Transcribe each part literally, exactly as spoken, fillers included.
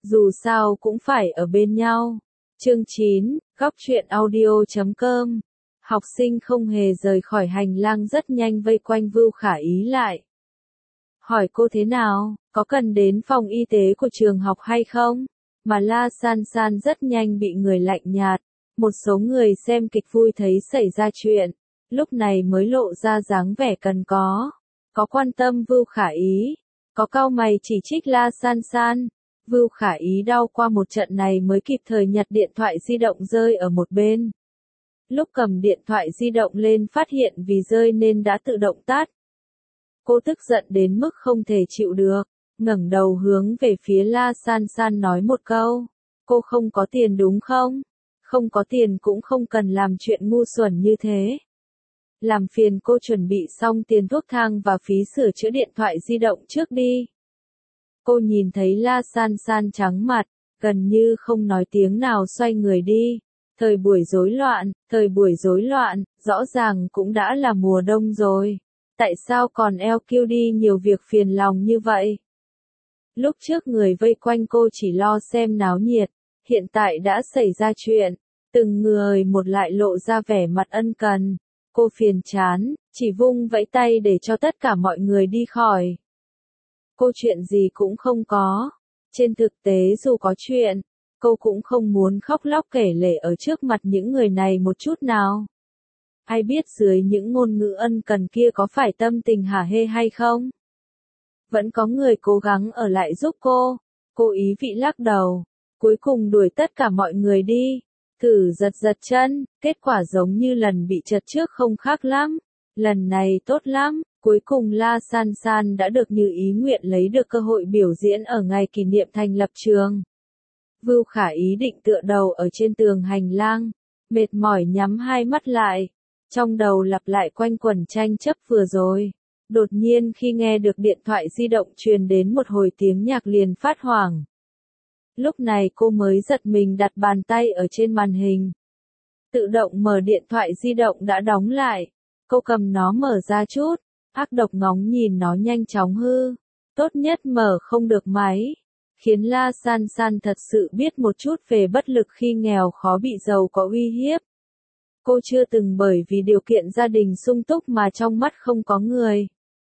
Dù sao cũng phải ở bên nhau. Chương chín, góc truyện audio chấm com. Học sinh không hề rời khỏi hành lang rất nhanh vây quanh Vưu Khả Ý lại. Hỏi cô thế nào, có cần đến phòng y tế của trường học hay không? Mà La San San rất nhanh bị người lạnh nhạt. Một số người xem kịch vui thấy xảy ra chuyện, lúc này mới lộ ra dáng vẻ cần có. Có quan tâm Vưu Khả Ý, có cau mày chỉ trích La San San. Vưu Khả Ý đau qua một trận này mới kịp thời nhặt điện thoại di động rơi ở một bên. Lúc cầm điện thoại di động lên phát hiện vì rơi nên đã tự động tắt. Cô tức giận đến mức không thể chịu được, ngẩng đầu hướng về phía La San San nói một câu. Cô không có tiền đúng không? Không có tiền cũng không cần làm chuyện ngu xuẩn như thế. Làm phiền cô chuẩn bị xong tiền thuốc thang và phí sửa chữa điện thoại di động trước đi. Cô nhìn thấy La San San trắng mặt, gần như không nói tiếng nào xoay người đi. Thời buổi rối loạn, thời buổi rối loạn, rõ ràng cũng đã là mùa đông rồi. Tại sao còn eo kiêu đi nhiều việc phiền lòng như vậy? Lúc trước người vây quanh cô chỉ lo xem náo nhiệt, hiện tại đã xảy ra chuyện, từng người một lại lộ ra vẻ mặt ân cần. Cô phiền chán, chỉ vung vẫy tay để cho tất cả mọi người đi khỏi. Cô chuyện gì cũng không có. Trên thực tế dù có chuyện, cô cũng không muốn khóc lóc kể lể ở trước mặt những người này một chút nào. Ai biết dưới những ngôn ngữ ân cần kia có phải tâm tình hả hê hay không? Vẫn có người cố gắng ở lại giúp cô. Cô ý vị lắc đầu, cuối cùng đuổi tất cả mọi người đi. Thử giật giật chân, kết quả giống như lần bị trật trước không khác lắm. Lần này tốt lắm, cuối cùng La San San đã được như ý nguyện lấy được cơ hội biểu diễn ở ngày kỷ niệm thành lập trường. Vưu Khả Ý định tựa đầu ở trên tường hành lang, mệt mỏi nhắm hai mắt lại, trong đầu lặp lại quanh quẩn tranh chấp vừa rồi. Đột nhiên khi nghe được điện thoại di động truyền đến một hồi tiếng nhạc liền phát hoảng. Lúc này cô mới giật mình đặt bàn tay ở trên màn hình. Tự động mở điện thoại di động đã đóng lại. Cô cầm nó mở ra chút, ác độc ngóng nhìn nó nhanh chóng hư. Tốt nhất mở không được máy. Khiến La San San thật sự biết một chút về bất lực khi nghèo khó bị giàu có uy hiếp. Cô chưa từng bởi vì điều kiện gia đình sung túc mà trong mắt không có người.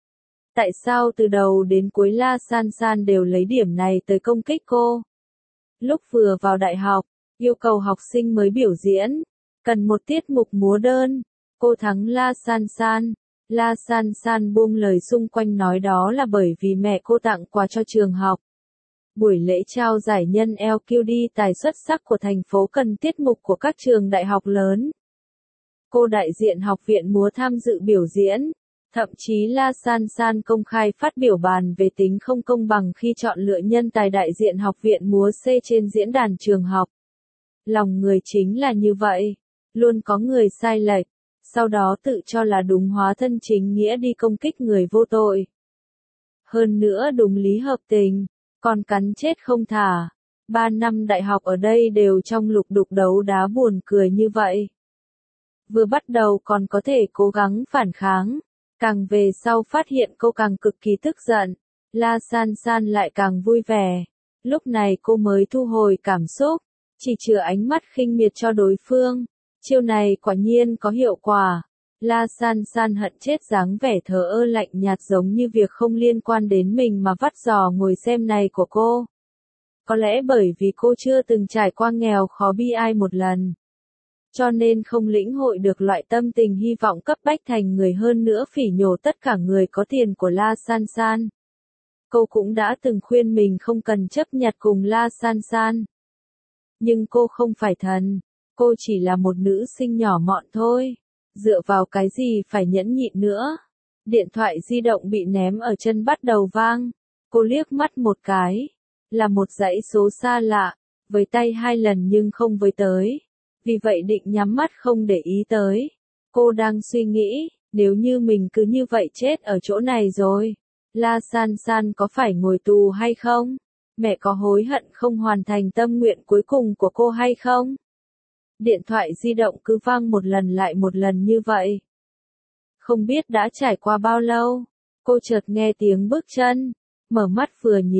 Tại sao từ đầu đến cuối La San San đều lấy điểm này tới công kích cô? Lúc vừa vào đại học, yêu cầu học sinh mới biểu diễn, cần một tiết mục múa đơn. Cô thắng La San San. La San San buông lời xung quanh nói đó là bởi vì mẹ cô tặng quà cho trường học. Buổi lễ trao giải nhân lờ quy đê tài xuất sắc của thành phố cần tiết mục của các trường đại học lớn. Cô đại diện học viện múa tham dự biểu diễn. Thậm chí La San San công khai phát biểu bàn về tính không công bằng khi chọn lựa nhân tài đại diện học viện múa C trên diễn đàn trường học. Lòng người chính là như vậy. Luôn có người sai lệch, sau đó tự cho là đúng hóa thân chính nghĩa đi công kích người vô tội. Hơn nữa đúng lý hợp tình, còn cắn chết không thả. Ba năm đại học ở đây đều trong lục đục đấu đá buồn cười như vậy. Vừa bắt đầu còn có thể cố gắng phản kháng. Càng về sau phát hiện cô càng cực kỳ tức giận, La San San lại càng vui vẻ. Lúc này cô mới thu hồi cảm xúc, chỉ chừa ánh mắt khinh miệt cho đối phương. Chiêu này quả nhiên có hiệu quả. La San San hận chết dáng vẻ thờ ơ lạnh nhạt giống như việc không liên quan đến mình mà vắt giò ngồi xem này của cô. Có lẽ bởi vì cô chưa từng trải qua nghèo khó bi ai một lần. Cho nên không lĩnh hội được loại tâm tình hy vọng cấp bách thành người hơn nữa phỉ nhổ tất cả người có tiền của La San San. Cô cũng đã từng khuyên mình không cần chấp nhặt cùng La San San. Nhưng cô không phải thần, cô chỉ là một nữ sinh nhỏ mọn thôi. Dựa vào cái gì phải nhẫn nhịn nữa. Điện thoại di động bị ném ở chân bắt đầu vang. Cô liếc mắt một cái. Là một dãy số xa lạ, với tay hai lần nhưng không với tới. Vì vậy định nhắm mắt không để ý tới. Cô đang suy nghĩ, nếu như mình cứ như vậy chết ở chỗ này rồi, La San San có phải ngồi tù hay không? Mẹ có hối hận không hoàn thành tâm nguyện cuối cùng của cô hay không? Điện thoại di động cứ vang một lần lại một lần như vậy. Không biết đã trải qua bao lâu, cô chợt nghe tiếng bước chân, mở mắt vừa nhìn,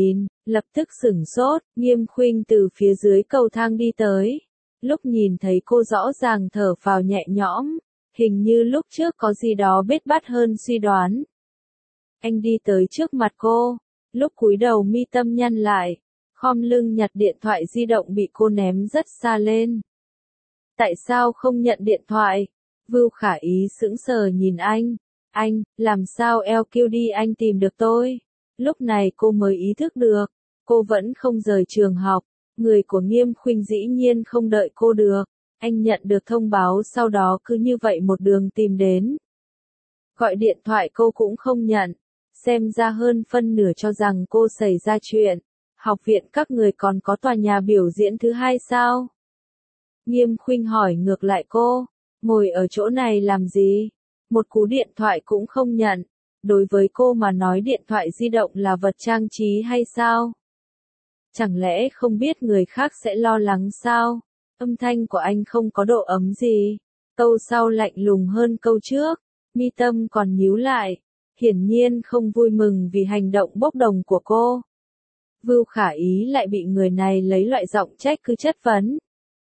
Lập tức sửng sốt, Nghiêm Khuynh từ phía dưới cầu thang đi tới. Lúc nhìn thấy cô rõ ràng thở phào nhẹ nhõm, hình như lúc trước có gì đó bết bát hơn suy đoán. Anh đi tới trước mặt cô, lúc cúi đầu mi tâm nhăn lại, khom lưng nhặt điện thoại di động bị cô ném rất xa lên. Tại sao không nhận điện thoại? Vưu Khả Ý sững sờ nhìn anh. Anh, làm sao lờ quy đê anh tìm được tôi? Lúc này cô mới ý thức được, cô vẫn không rời trường học, người của Nghiêm Khuynh dĩ nhiên không đợi cô được. Anh nhận được thông báo sau đó cứ như vậy một đường tìm đến. Gọi điện thoại cô cũng không nhận, xem ra hơn phân nửa cho rằng cô xảy ra chuyện. Học viện các người còn có tòa nhà biểu diễn thứ hai sao? Nghiêm Khuynh hỏi ngược lại cô, ngồi ở chỗ này làm gì? Một cú điện thoại cũng không nhận. Đối với cô mà nói điện thoại di động là vật trang trí hay sao? Chẳng lẽ không biết người khác sẽ lo lắng sao? Âm thanh của anh không có độ ấm gì. Câu sau lạnh lùng hơn câu trước, mi tâm còn nhíu lại, hiển nhiên không vui mừng vì hành động bốc đồng của cô. Vưu Khả Ý lại bị người này lấy loại giọng trách cứ chất vấn.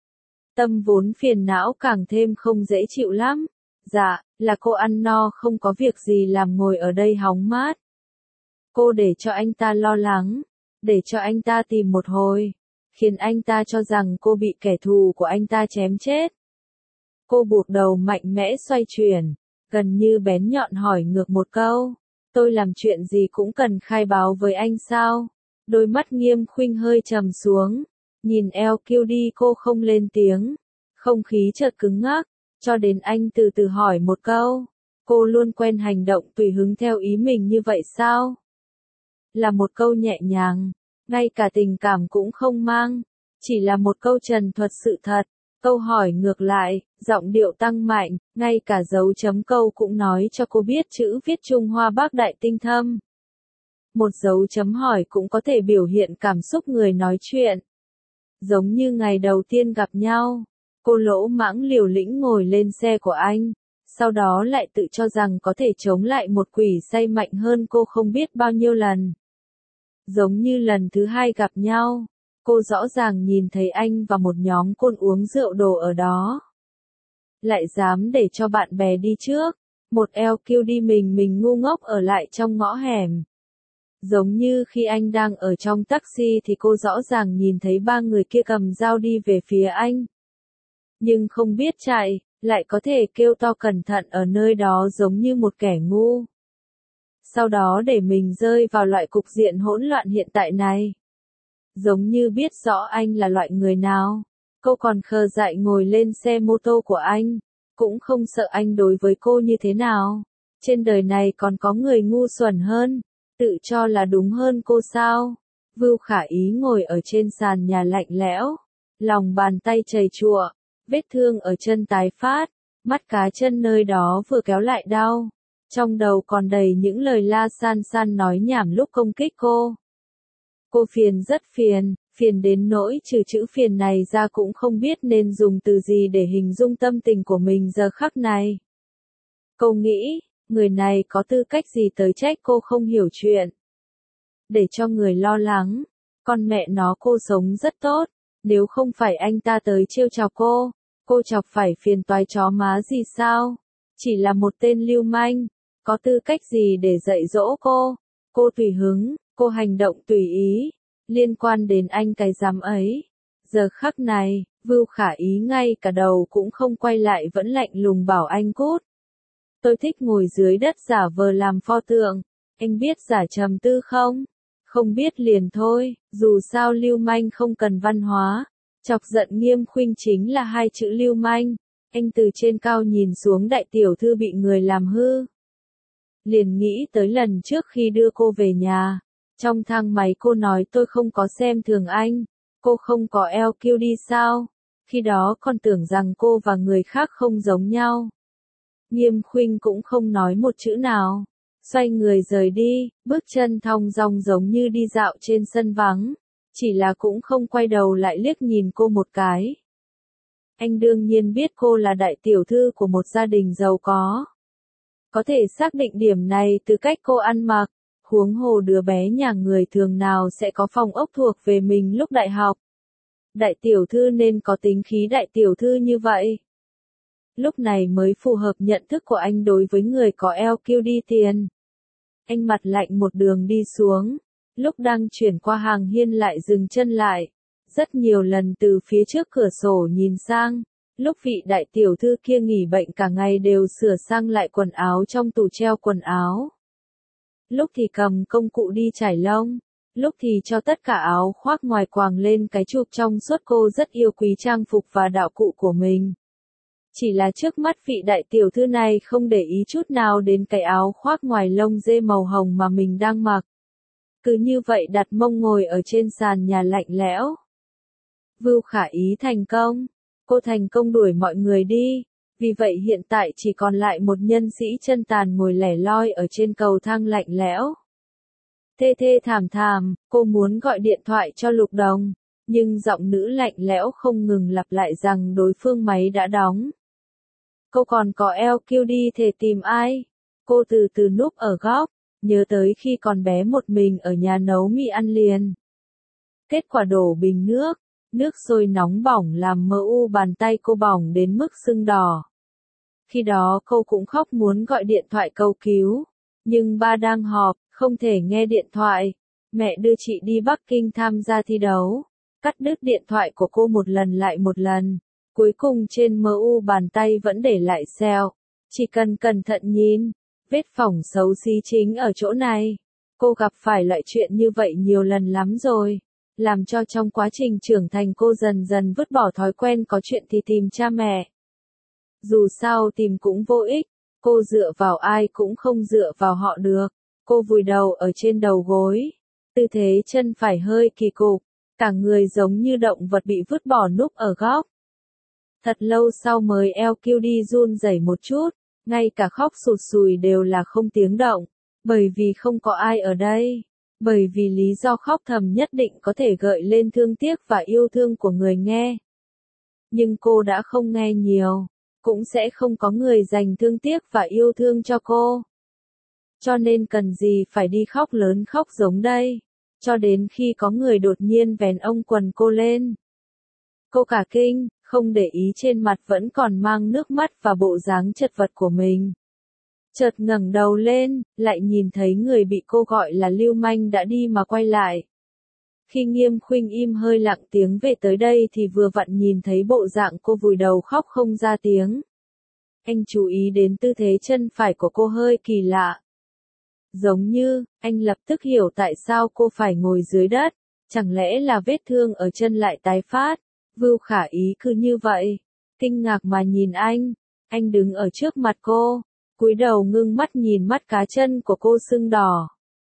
Tâm vốn phiền não càng thêm không dễ chịu lắm. Dạ, là cô ăn no không có việc gì làm ngồi ở đây hóng mát. Cô để cho anh ta lo lắng, để cho anh ta tìm một hồi, khiến anh ta cho rằng cô bị kẻ thù của anh ta chém chết. Cô buộc đầu mạnh mẽ xoay chuyển, gần như bén nhọn hỏi ngược một câu. Tôi làm chuyện gì cũng cần khai báo với anh sao? Đôi mắt Nghiêm Khuynh hơi trầm xuống, nhìn lờ quy đê cô không lên tiếng. Không khí chợt cứng ngắc, cho đến anh từ từ hỏi một câu. Cô luôn quen hành động tùy hứng theo ý mình như vậy sao? Là một câu nhẹ nhàng, ngay cả tình cảm cũng không mang, chỉ là một câu trần thuật sự thật. Câu hỏi ngược lại, giọng điệu tăng mạnh, ngay cả dấu chấm câu cũng nói cho cô biết chữ viết Trung Hoa Bác Đại tinh thâm. Một dấu chấm hỏi cũng có thể biểu hiện cảm xúc người nói chuyện. Giống như ngày đầu tiên gặp nhau, cô lỗ mãng liều lĩnh ngồi lên xe của anh, sau đó lại tự cho rằng có thể chống lại một quỷ say mạnh hơn cô không biết bao nhiêu lần. Giống như lần thứ hai gặp nhau, cô rõ ràng nhìn thấy anh và một nhóm côn uống rượu đồ ở đó. Lại dám để cho bạn bè đi trước, một lờ quy đê mình mình ngu ngốc ở lại trong ngõ hẻm. Giống như khi anh đang ở trong taxi thì cô rõ ràng nhìn thấy ba người kia cầm dao đi về phía anh. Nhưng không biết chạy, lại có thể kêu to cẩn thận ở nơi đó giống như một kẻ ngu. Sau đó để mình rơi vào loại cục diện hỗn loạn hiện tại này. Giống như biết rõ anh là loại người nào, cô còn khờ dại ngồi lên xe mô tô của anh, cũng không sợ anh đối với cô như thế nào. Trên đời này còn có người ngu xuẩn hơn, tự cho là đúng hơn cô sao? Vưu Khả Ý ngồi ở trên sàn nhà lạnh lẽo, lòng bàn tay chảy chùa, vết thương ở chân tái phát, mắt cá chân nơi đó vừa kéo lại đau. Trong đầu còn đầy những lời la san san nói nhảm lúc công kích cô. Cô phiền rất phiền, phiền đến nỗi trừ chữ phiền này ra cũng không biết nên dùng từ gì để hình dung tâm tình của mình giờ khắc này. Cô nghĩ, người này có tư cách gì tới trách cô không hiểu chuyện. Để cho người lo lắng, con mẹ nó cô sống rất tốt, nếu không phải anh ta tới trêu chọc cô, cô chọc phải phiền toái chó má gì sao? Chỉ là một tên lưu manh, có tư cách gì để dạy dỗ cô? Cô tùy hứng, cô hành động tùy ý, liên quan đến anh cái dám ấy. Giờ khắc này, Vưu Khả Ý ngay cả đầu cũng không quay lại vẫn lạnh lùng bảo anh cút. Tôi thích ngồi dưới đất giả vờ làm pho tượng, anh biết giả trầm tư không? Không biết liền thôi, dù sao lưu manh không cần văn hóa. Chọc giận Nghiêm Khuynh chính là hai chữ lưu manh. Anh từ trên cao nhìn xuống đại tiểu thư bị người làm hư. Liền nghĩ tới lần trước khi đưa cô về nhà. Trong thang máy cô nói tôi không có xem thường anh. Cô không có lờ quy đê sao? Khi đó còn tưởng rằng cô và người khác không giống nhau. Nghiêm Khuynh cũng không nói một chữ nào. Xoay người rời đi, bước chân thong dong giống như đi dạo trên sân vắng. Chỉ là cũng không quay đầu lại liếc nhìn cô một cái. Anh đương nhiên biết cô là đại tiểu thư của một gia đình giàu có. Có thể xác định điểm này từ cách cô ăn mặc. Huống hồ đứa bé nhà người thường nào sẽ có phòng ốc thuộc về mình lúc đại học. Đại tiểu thư nên có tính khí đại tiểu thư như vậy. Lúc này mới phù hợp nhận thức của anh đối với người có i kiu đi tiền. Anh mặt lạnh một đường đi xuống. Lúc đang chuyển qua hàng hiên lại dừng chân lại. Rất nhiều lần từ phía trước cửa sổ nhìn sang. Lúc vị đại tiểu thư kia nghỉ bệnh cả ngày đều sửa sang lại quần áo trong tủ treo quần áo. Lúc thì cầm công cụ đi chải lông. Lúc thì cho tất cả áo khoác ngoài quàng lên cái chụp trong suốt. Cô rất yêu quý trang phục và đạo cụ của mình. Chỉ là trước mắt vị đại tiểu thư này không để ý chút nào đến cái áo khoác ngoài lông dê màu hồng mà mình đang mặc. Cứ như vậy đặt mông ngồi ở trên sàn nhà lạnh lẽo. Vưu Khả Ý thành công. Cô thành công đuổi mọi người đi. Vì vậy hiện tại chỉ còn lại một nhân sĩ chân tàn ngồi lẻ loi ở trên cầu thang lạnh lẽo. Thê thê thảm thảm, cô muốn gọi điện thoại cho Lục Đồng. Nhưng giọng nữ lạnh lẽo không ngừng lặp lại rằng đối phương máy đã đóng. Cô còn có i kiu đi thể tìm ai? Cô từ từ núp ở góc, nhớ tới khi còn bé một mình ở nhà nấu mì ăn liền. Kết quả đổ bình nước, nước sôi nóng bỏng làm mờ u bàn tay cô bỏng đến mức sưng đỏ. Khi đó cô cũng khóc muốn gọi điện thoại cầu cứu, nhưng ba đang họp, không thể nghe điện thoại. Mẹ đưa chị đi Bắc Kinh tham gia thi đấu, cắt đứt điện thoại của cô một lần lại một lần. Cuối cùng trên mờ u bàn tay vẫn để lại sẹo. Chỉ cần cẩn thận nhìn, vết phỏng xấu xí chính ở chỗ này. Cô gặp phải loại chuyện như vậy nhiều lần lắm rồi. Làm cho trong quá trình trưởng thành cô dần dần vứt bỏ thói quen có chuyện thì tìm cha mẹ. Dù sao tìm cũng vô ích, cô dựa vào ai cũng không dựa vào họ được. Cô vùi đầu ở trên đầu gối. Tư thế chân phải hơi kỳ cục, cả người giống như động vật bị vứt bỏ núp ở góc. Thật lâu sau mới i kiu đi run rẩy một chút, ngay cả khóc sụt sùi đều là không tiếng động, bởi vì không có ai ở đây, bởi vì lý do khóc thầm nhất định có thể gợi lên thương tiếc và yêu thương của người nghe. Nhưng cô đã không nghe nhiều, cũng sẽ không có người dành thương tiếc và yêu thương cho cô. Cho nên cần gì phải đi khóc lớn khóc giống đây, cho đến khi có người đột nhiên vén ống quần cô lên. Cô cả kinh, không để ý trên mặt vẫn còn mang nước mắt và bộ dáng chật vật của mình. Chợt ngẩng đầu lên, lại nhìn thấy người bị cô gọi là lưu manh đã đi mà quay lại. Khi Nghiêm Khuynh im hơi lặng tiếng về tới đây thì vừa vặn nhìn thấy bộ dạng cô vùi đầu khóc không ra tiếng. Anh chú ý đến tư thế chân phải của cô hơi kỳ lạ. Giống như, anh lập tức hiểu tại sao cô phải ngồi dưới đất, chẳng lẽ là vết thương ở chân lại tái phát. Vưu Khả Ý cứ như vậy, kinh ngạc mà nhìn anh, anh đứng ở trước mặt cô, cúi đầu ngưng mắt nhìn mắt cá chân của cô sưng đỏ.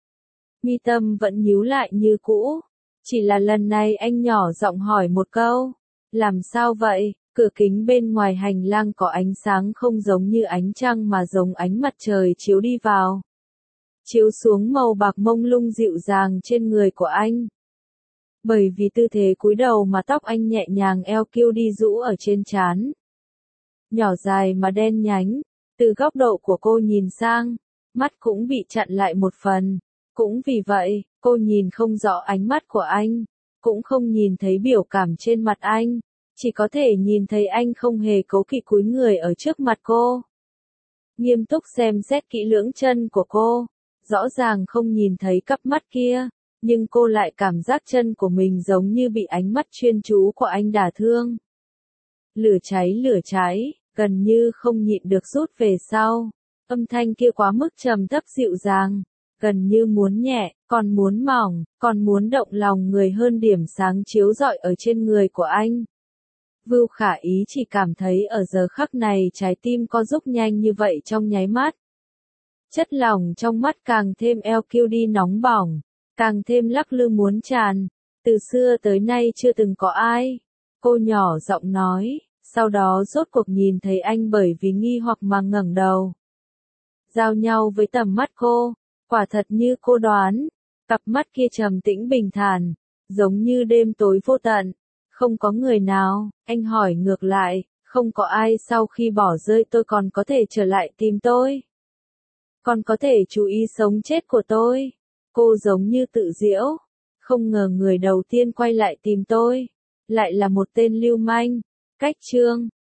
Mi tâm vẫn nhíu lại như cũ, chỉ là lần này anh nhỏ giọng hỏi một câu, làm sao vậy? Cửa kính bên ngoài hành lang có ánh sáng không giống như ánh trăng mà giống ánh mặt trời chiếu đi vào. Chiếu xuống màu bạc mông lung dịu dàng trên người của anh. Bởi vì tư thế cúi đầu mà tóc anh nhẹ nhàng i kiu đi rũ ở trên trán. Nhỏ dài mà đen nhánh, từ góc độ của cô nhìn sang, mắt cũng bị chặn lại một phần. Cũng vì vậy, cô nhìn không rõ ánh mắt của anh, cũng không nhìn thấy biểu cảm trên mặt anh, chỉ có thể nhìn thấy anh không hề cố kỵ cúi người ở trước mặt cô. Nghiêm túc xem xét kỹ lưỡng chân của cô, rõ ràng không nhìn thấy cặp mắt kia. Nhưng cô lại cảm giác chân của mình giống như bị ánh mắt chuyên chú của anh đả thương. Lửa cháy lửa cháy, gần như không nhịn được rút về sau. Âm thanh kia quá mức trầm thấp dịu dàng, gần như muốn nhẹ, còn muốn mỏng, còn muốn động lòng người hơn điểm sáng chiếu rọi ở trên người của anh. Vưu Khả Ý chỉ cảm thấy ở giờ khắc này trái tim co rút nhanh như vậy trong nháy mắt. Chất lỏng trong mắt càng thêm i kiu đi nóng bỏng. Càng thêm lắc lư muốn tràn, từ xưa tới nay chưa từng có ai. Cô nhỏ giọng nói, sau đó rốt cuộc nhìn thấy anh bởi vì nghi hoặc mà ngẩng đầu. Giao nhau với tầm mắt cô, quả thật như cô đoán, cặp mắt kia trầm tĩnh bình thản, giống như đêm tối vô tận, không có người nào. Anh hỏi ngược lại, không có ai sau khi bỏ rơi tôi còn có thể trở lại tìm tôi? Còn có thể chú ý sống chết của tôi? Cô giống như tự giễu. Không ngờ người đầu tiên quay lại tìm tôi lại là một tên lưu manh. Cách chương